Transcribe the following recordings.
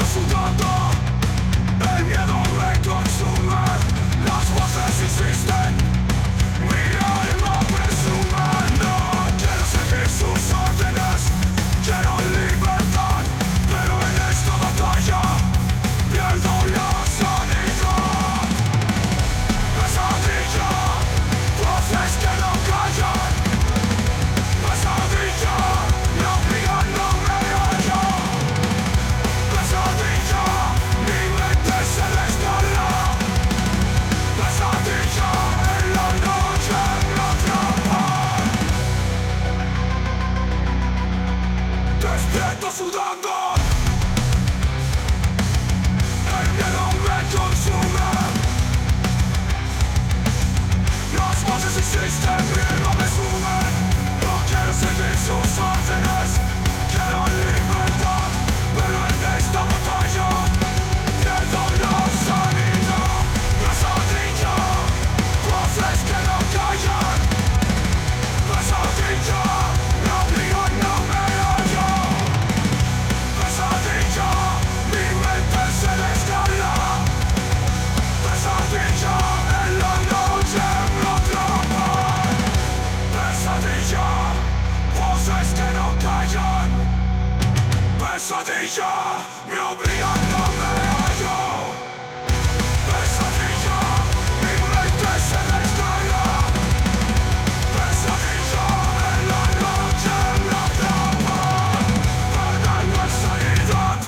sudando, el miedo me consume, las voces insisten, mi alma presume. No quiero seguir sus órdenes, quiero libertad, pero en esta batalla pierdo la sanidad. Pesadilla, voces que no callan, pesadilla, me obligan, no me hallo. Pesadilla, mi mente se desgarra. Pesadilla, en la noche me atrapan. Despierto sudando, el miedo me consume, las voces insisten, mi alma me sume. No quiero seguir sus órdenes, quiero libertad, pero en esta batalla pierdo la sanidad. Pesadilla, voces que no callan, pesadilla, me obligan, no me hallo. Pesadilla, mi mente se desgarra. Pesadilla, en la noche me atrapan. Pesadilla, voces que no callan. Pesadilla, me obligan, no me hallo. Pesadilla, mi mente se desgarra. Pesadilla, en la noche me atrapan. Perdiendo la sanidad.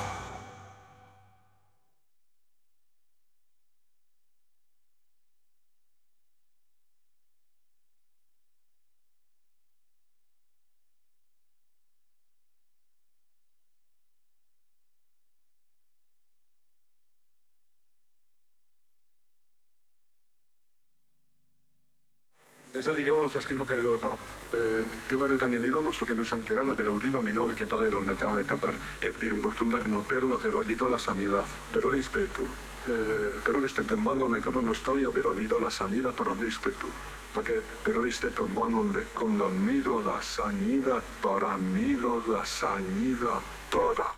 Esa digamos es que no credo, no. Tyvärr kan jag lida så kan du sentire pero ultima mi nove che tale donde te va a tapar e per infortuna che non perdo pero lito la sanidad pero rispetto però este temando me capo no estoy pero lito la sanidad pero rispetto perché però este temando le con la miro la sanidad para miro la sanidad toda.